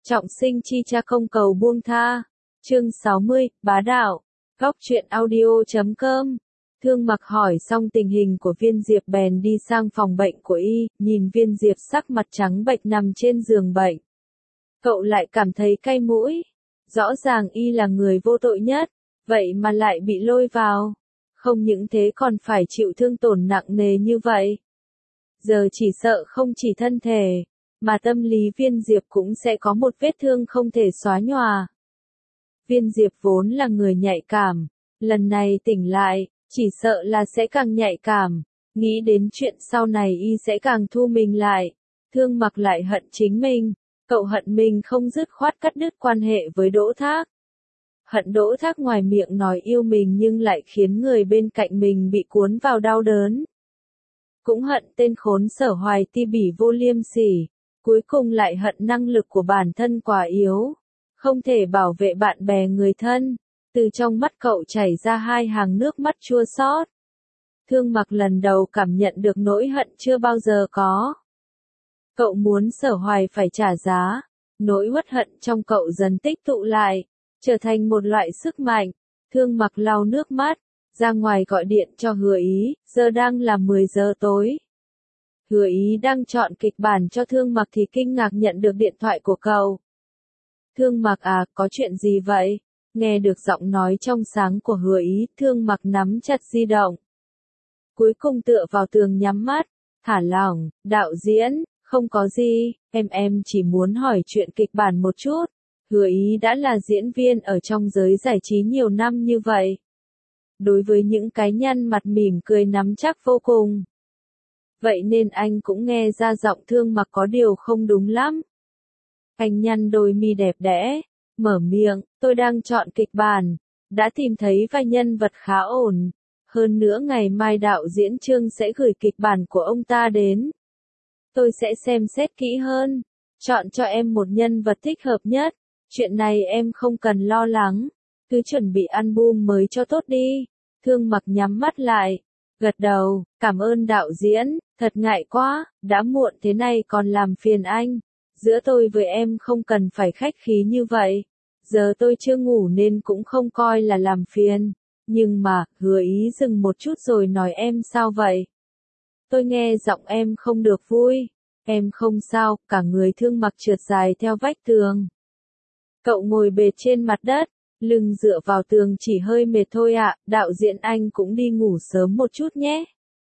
Trọng sinh chi cha không cầu buông tha. Chương 60, bá đạo. Góc truyện audio.com. Thương Mặc hỏi xong tình hình của Viên Diệp bèn đi sang phòng bệnh của y, nhìn Viên Diệp sắc mặt trắng bệch nằm trên giường bệnh. Cậu lại cảm thấy cay mũi. Rõ ràng y là người vô tội nhất, vậy mà lại bị lôi vào. Không những thế còn phải chịu thương tổn nặng nề như vậy. Giờ chỉ sợ không chỉ thân thể, mà tâm lý Viên Diệp cũng sẽ có một vết thương không thể xóa nhòa. Viên Diệp vốn là người nhạy cảm, lần này tỉnh lại, chỉ sợ là sẽ càng nhạy cảm, nghĩ đến chuyện sau này y sẽ càng thu mình lại. Thương Mặc lại hận chính mình, cậu hận mình không dứt khoát cắt đứt quan hệ với Đỗ Thác. Hận Đỗ Thác ngoài miệng nói yêu mình nhưng lại khiến người bên cạnh mình bị cuốn vào đau đớn. Cũng hận tên khốn Sở Hoài ti bỉ vô liêm sỉ, cuối cùng lại hận năng lực của bản thân quá yếu, không thể bảo vệ bạn bè người thân. Từ trong mắt cậu chảy ra hai hàng nước mắt chua xót. Thương Mặc lần đầu cảm nhận được nỗi hận chưa bao giờ có. Cậu muốn Sở Hoài phải trả giá, nỗi uất hận trong cậu dần tích tụ lại, trở thành một loại sức mạnh. Thương Mặc lau nước mắt, ra ngoài gọi điện cho Hứa Ý, giờ đang là 10 giờ tối. Hứa Ý đang chọn kịch bản cho Thương Mặc thì kinh ngạc nhận được điện thoại của cậu. Thương Mặc à, có chuyện gì vậy? Nghe được giọng nói trong sáng của Hứa Ý, Thương Mặc nắm chặt di động. Cuối cùng tựa vào tường nhắm mắt, thả lỏng, đạo diễn, không có gì, em chỉ muốn hỏi chuyện kịch bản một chút. Hứa Ý đã là diễn viên ở trong giới giải trí nhiều năm như vậy. Đối với những cái nhăn mặt mỉm cười nắm chắc vô cùng. Vậy nên anh cũng nghe ra giọng Thương Mặc có điều không đúng lắm. Anh nhăn đôi mi đẹp đẽ, mở miệng, tôi đang chọn kịch bản, đã tìm thấy vài nhân vật khá ổn. Hơn nữa ngày mai đạo diễn Trương sẽ gửi kịch bản của ông ta đến. Tôi sẽ xem xét kỹ hơn, chọn cho em một nhân vật thích hợp nhất. Chuyện này em không cần lo lắng, cứ chuẩn bị album mới cho tốt đi. Thương Mặc nhắm mắt lại, gật đầu, cảm ơn đạo diễn, thật ngại quá, đã muộn thế này còn làm phiền anh. Giữa tôi với em không cần phải khách khí như vậy. Giờ tôi chưa ngủ nên cũng không coi là làm phiền. Nhưng mà, Hứa Ý dừng một chút rồi nói em sao vậy? Tôi nghe giọng em không được vui. Em không sao, cả người Thương Mặc trượt dài theo vách tường. Cậu ngồi bệt trên mặt đất, lưng dựa vào tường chỉ hơi mệt thôi ạ, đạo diễn anh cũng đi ngủ sớm một chút nhé.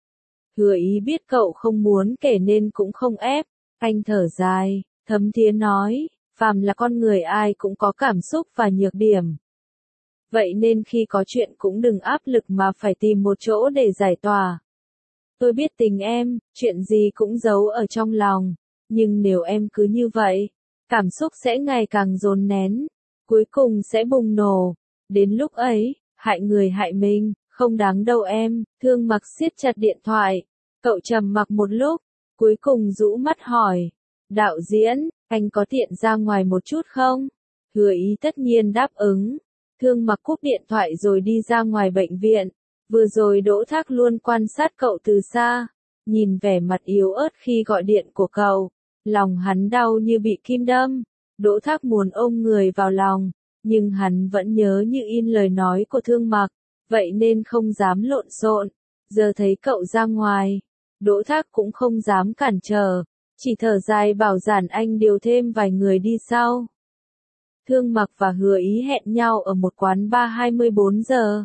Hứa Ý biết cậu không muốn kể nên cũng không ép, anh thở dài, thấm thía nói, phàm là con người ai cũng có cảm xúc và nhược điểm. Vậy nên khi có chuyện cũng đừng áp lực mà phải tìm một chỗ để giải tỏa. Tôi biết tình em, chuyện gì cũng giấu ở trong lòng, nhưng nếu em cứ như vậy, cảm xúc sẽ ngày càng dồn nén, cuối cùng sẽ bùng nổ. Đến lúc ấy, hại người hại mình, không đáng đâu em. Thương Mặc siết chặt điện thoại, cậu trầm mặc một lúc, cuối cùng rũ mắt hỏi, đạo diễn, anh có tiện ra ngoài một chút không? Hứa Ý tất nhiên đáp ứng. Thương Mặc cúp điện thoại rồi đi ra ngoài bệnh viện. Vừa rồi Đỗ Thác luôn quan sát cậu từ xa, nhìn vẻ mặt yếu ớt khi gọi điện của cậu, lòng hắn đau như bị kim đâm. Đỗ Thác muốn ôm người vào lòng, nhưng hắn vẫn nhớ như in lời nói của Thương Mặc, vậy nên không dám lộn xộn. Giờ thấy cậu ra ngoài, Đỗ Thác cũng không dám cản trở, chỉ thở dài bảo giản anh điều thêm vài người đi sau. Thương Mặc và Hứa Ý hẹn nhau ở một quán bar 24 giờ.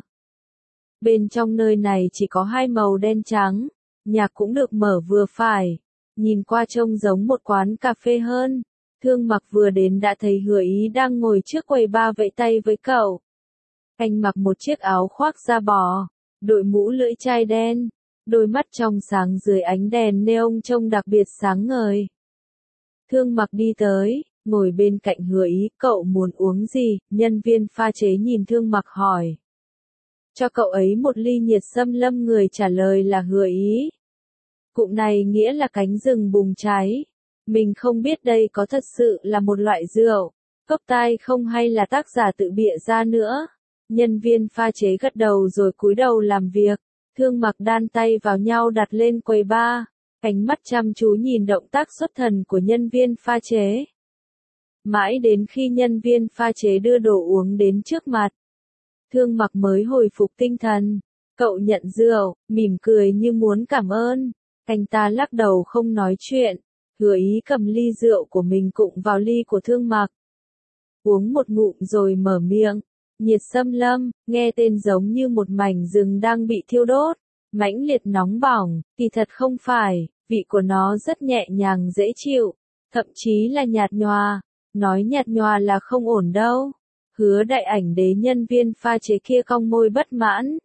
Bên trong nơi này chỉ có hai màu đen trắng, nhạc cũng được mở vừa phải, nhìn qua trông giống một quán cà phê hơn. Thương Mặc vừa đến đã thấy Hứa Ý đang ngồi trước quầy bar vẫy tay với cậu. Anh mặc một chiếc áo khoác da bò, đội mũ lưỡi chai đen, đôi mắt trong sáng dưới ánh đèn neon trông đặc biệt sáng ngời. Thương Mặc đi tới, ngồi bên cạnh Hứa Ý, cậu muốn uống gì? Nhân viên pha chế nhìn Thương Mặc hỏi. Cho cậu ấy một ly nhiệt xâm lâm, người trả lời là Hứa Ý. Cụm này nghĩa là cánh rừng bùng cháy. Mình không biết đây có thật sự là một loại rượu, cốc tai không hay là tác giả tự bịa ra nữa. Nhân viên pha chế gật đầu rồi cúi đầu làm việc. Thương Mặc đan tay vào nhau đặt lên quầy bar, ánh mắt chăm chú nhìn động tác xuất thần của nhân viên pha chế. Mãi đến khi nhân viên pha chế đưa đồ uống đến trước mặt, Thương Mặc mới hồi phục tinh thần. Cậu nhận rượu, mỉm cười như muốn cảm ơn. Anh ta lắc đầu không nói chuyện. Hứa Ý cầm ly rượu của mình cụng vào ly của Thương Mặc. Uống một ngụm rồi mở miệng. Nhiệt xâm lâm, nghe tên giống như một mảnh rừng đang bị thiêu đốt. Mãnh liệt nóng bỏng, kỳ thật không phải, vị của nó rất nhẹ nhàng dễ chịu. Thậm chí là nhạt nhòa. Nói nhạt nhòa là không ổn đâu. Hứa Đại Ảnh Đế nhân viên pha chế kia cong môi bất mãn.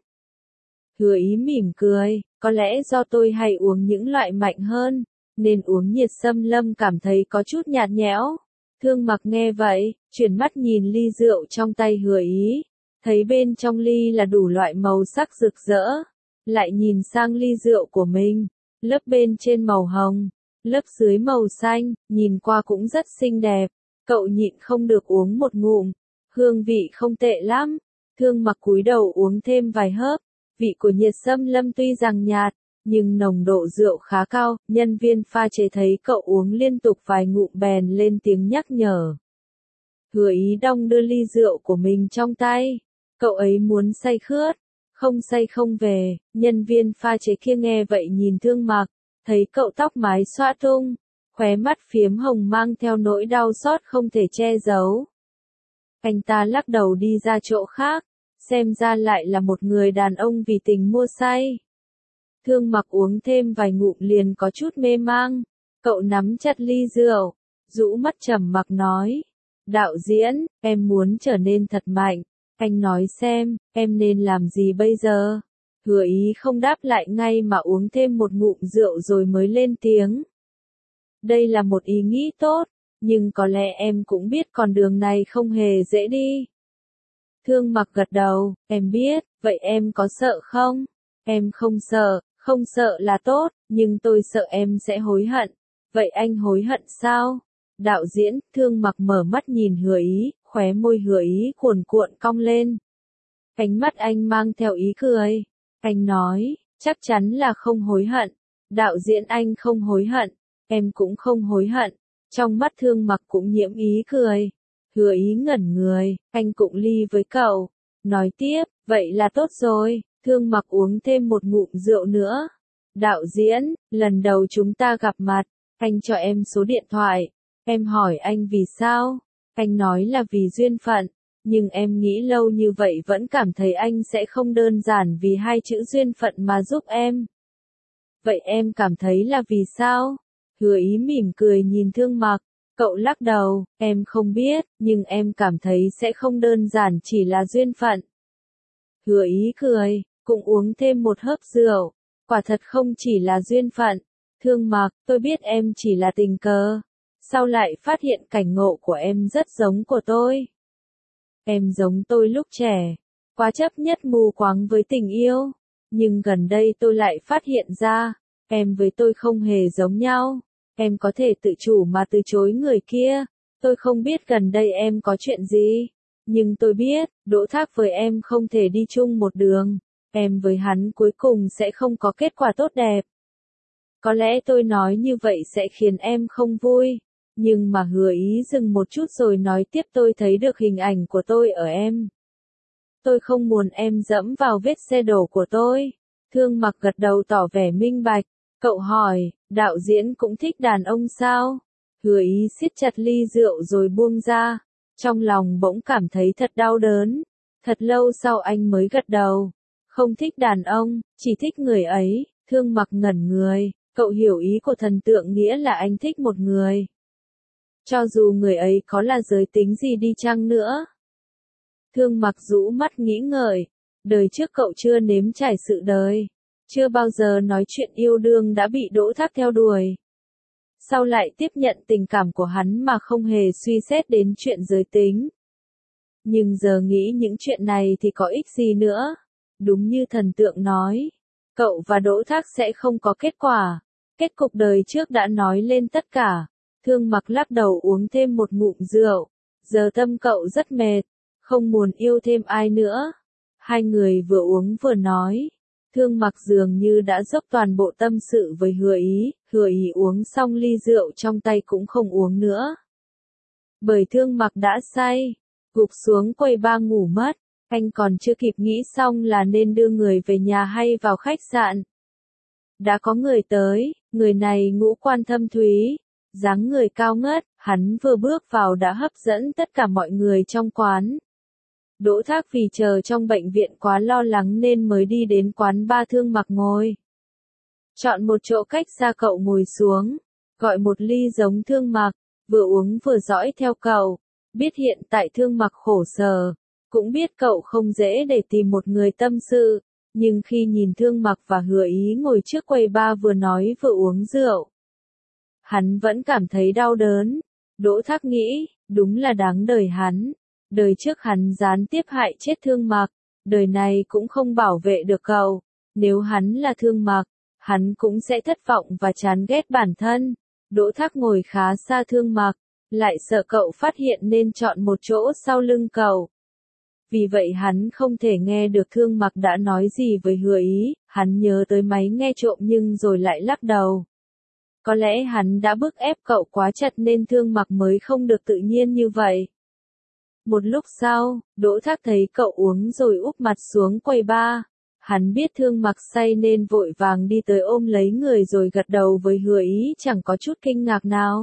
Hứa Ý mỉm cười, có lẽ do tôi hay uống những loại mạnh hơn, nên uống nhiệt xâm lâm cảm thấy có chút nhạt nhẽo. Thương Mặc nghe vậy, chuyển mắt nhìn ly rượu trong tay Hứa Ý, thấy bên trong ly là đủ loại màu sắc rực rỡ, lại nhìn sang ly rượu của mình, lớp bên trên màu hồng, lớp dưới màu xanh, nhìn qua cũng rất xinh đẹp. Cậu nhịn không được uống một ngụm, hương vị không tệ lắm. Thương Mặc cúi đầu uống thêm vài hớp, vị của nhiệt xâm lâm tuy rằng nhạt, nhưng nồng độ rượu khá cao. Nhân viên pha chế thấy cậu uống liên tục vài ngụm bèn lên tiếng nhắc nhở. Hứa Ý đong đưa ly rượu của mình trong tay, cậu ấy muốn say khướt, không say không về. Nhân viên pha chế kia nghe vậy nhìn Thương Mặc, thấy cậu tóc mái xõa tung, khóe mắt phiếm hồng mang theo nỗi đau xót không thể che giấu. Anh ta lắc đầu đi ra chỗ khác, xem ra lại là một người đàn ông vì tình mua say. Thương Mặc uống thêm vài ngụm liền có chút mê mang, cậu nắm chặt ly rượu, rũ mắt trầm mặc nói. Đạo diễn, em muốn trở nên thật mạnh, anh nói xem, em nên làm gì bây giờ? Hứa Ý không đáp lại ngay mà uống thêm một ngụm rượu rồi mới lên tiếng. Đây là một ý nghĩ tốt, nhưng có lẽ em cũng biết con đường này không hề dễ đi. Thương Mặc gật đầu, em biết, vậy em có sợ không? Em không sợ, không sợ là tốt, nhưng tôi sợ em sẽ hối hận. Vậy anh hối hận sao? Đạo diễn, Thương Mặc mở mắt nhìn Hứa Ý, khóe môi Hứa Ý cuồn cuộn cong lên. Ánh mắt anh mang theo ý cười. Anh nói, chắc chắn là không hối hận. Đạo diễn, anh không hối hận, em cũng không hối hận. Trong mắt Thương Mặc cũng nhiễm ý cười. Hứa Ý ngẩn người, anh cụng ly với cậu. Nói tiếp, vậy là tốt rồi. Thương Mặc uống thêm một ngụm rượu nữa. Đạo diễn, lần đầu chúng ta gặp mặt, anh cho em số điện thoại. Em hỏi anh vì sao? Anh nói là vì duyên phận. Nhưng em nghĩ lâu như vậy vẫn cảm thấy anh sẽ không đơn giản vì hai chữ duyên phận mà giúp em. Vậy em cảm thấy là vì sao? Hứa Ý mỉm cười nhìn Thương Mặc, cậu lắc đầu, em không biết, nhưng em cảm thấy sẽ không đơn giản chỉ là duyên phận. Hứa Ý cười, cũng uống thêm một hớp rượu, quả thật không chỉ là duyên phận. Thương Mặc, tôi biết em chỉ là tình cờ, sau lại phát hiện cảnh ngộ của em rất giống của tôi. Em giống tôi lúc trẻ, quá chấp nhất mù quáng với tình yêu, nhưng gần đây tôi lại phát hiện ra, em với tôi không hề giống nhau. Em có thể tự chủ mà từ chối người kia. Tôi không biết gần đây em có chuyện gì, nhưng tôi biết, Đỗ Thác với em không thể đi chung một đường. Em với hắn cuối cùng sẽ không có kết quả tốt đẹp. Có lẽ tôi nói như vậy sẽ khiến em không vui, nhưng mà Hứa Ý dừng một chút rồi nói tiếp, tôi thấy được hình ảnh của tôi ở em. Tôi không muốn em dẫm vào vết xe đổ của tôi. Thương Mặc gật đầu tỏ vẻ minh bạch. Cậu hỏi, đạo diễn cũng thích đàn ông sao? Hứa Ý siết chặt ly rượu rồi buông ra. Trong lòng bỗng cảm thấy thật đau đớn. Thật lâu sau anh mới gật đầu. Không thích đàn ông, chỉ thích người ấy. Thương Mặc ngẩn người. Cậu hiểu ý của thần tượng nghĩa là anh thích một người. Cho dù người ấy có là giới tính gì đi chăng nữa. Thương Mặc rũ mắt nghĩ ngợi. Đời trước cậu chưa nếm trải sự đời. Chưa bao giờ nói chuyện yêu đương đã bị Đỗ Thác theo đuổi. Sau lại tiếp nhận tình cảm của hắn mà không hề suy xét đến chuyện giới tính. Nhưng giờ nghĩ những chuyện này thì có ích gì nữa. Đúng như thần tượng nói, cậu và Đỗ Thác sẽ không có kết quả. Kết cục đời trước đã nói lên tất cả. Thương Mặc lắc đầu uống thêm một ngụm rượu. Giờ tâm cậu rất mệt, không muốn yêu thêm ai nữa. Hai người vừa uống vừa nói. Thương Mặc dường như đã dốc toàn bộ tâm sự với Hứa Ý. Hứa Ý uống xong ly rượu trong tay cũng không uống nữa. Bởi Thương Mặc đã say, gục xuống quầy bar ngủ mất, anh còn chưa kịp nghĩ xong là nên đưa người về nhà hay vào khách sạn. Đã có người tới, người này ngũ quan thâm thúy, dáng người cao ngất, hắn vừa bước vào đã hấp dẫn tất cả mọi người trong quán. Đỗ Thác vì chờ trong bệnh viện quá lo lắng nên mới đi đến quán bar Thương Mặc ngồi. Chọn một chỗ cách xa cậu ngồi xuống, gọi một ly giống Thương Mặc, vừa uống vừa dõi theo cậu, biết hiện tại Thương Mặc khổ sở, cũng biết cậu không dễ để tìm một người tâm sự, nhưng khi nhìn Thương Mặc và Hứa Ý ngồi trước quầy bar vừa nói vừa uống rượu, hắn vẫn cảm thấy đau đớn. Đỗ Thác nghĩ, đúng là đáng đời hắn. Đời trước hắn gián tiếp hại chết Thương Mặc, đời này cũng không bảo vệ được cậu. Nếu hắn là Thương Mặc, hắn cũng sẽ thất vọng và chán ghét bản thân. Đỗ Thác ngồi khá xa Thương Mặc, lại sợ cậu phát hiện nên chọn một chỗ sau lưng cậu. Vì vậy hắn không thể nghe được Thương Mặc đã nói gì với Hứa Ý, hắn nhớ tới máy nghe trộm nhưng rồi lại lắc đầu. Có lẽ hắn đã bức ép cậu quá chặt nên Thương Mặc mới không được tự nhiên như vậy. Một lúc sau, Đỗ Thác thấy cậu uống rồi úp mặt xuống quầy bar. Hắn biết Thương Mặc say nên vội vàng đi tới ôm lấy người rồi gật đầu với Hứa Ý chẳng có chút kinh ngạc nào.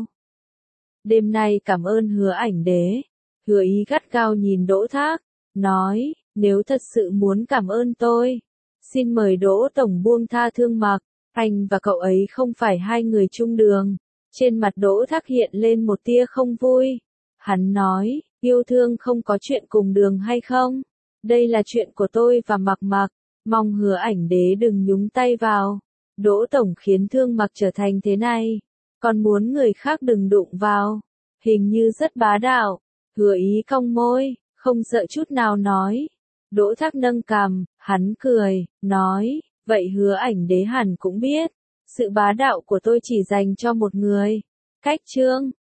Đêm nay cảm ơn Hứa Ảnh Đế. Hứa Ý gắt gao nhìn Đỗ Thác, nói, nếu thật sự muốn cảm ơn tôi, xin mời Đỗ Tổng buông tha Thương Mặc, anh và cậu ấy không phải hai người chung đường. Trên mặt Đỗ Thác hiện lên một tia không vui. Hắn nói, yêu thương không có chuyện cùng đường hay không? Đây là chuyện của tôi và Mặc Mặc, mong Hứa Ảnh Đế đừng nhúng tay vào. Đỗ Tổng khiến Thương Mặc trở thành thế này, còn muốn người khác đừng đụng vào. Hình như rất bá đạo. Hứa Ý cong môi, không sợ chút nào nói. Đỗ Thác nâng cằm, hắn cười, nói, vậy Hứa Ảnh Đế hẳn cũng biết, sự bá đạo của tôi chỉ dành cho một người. Cách chương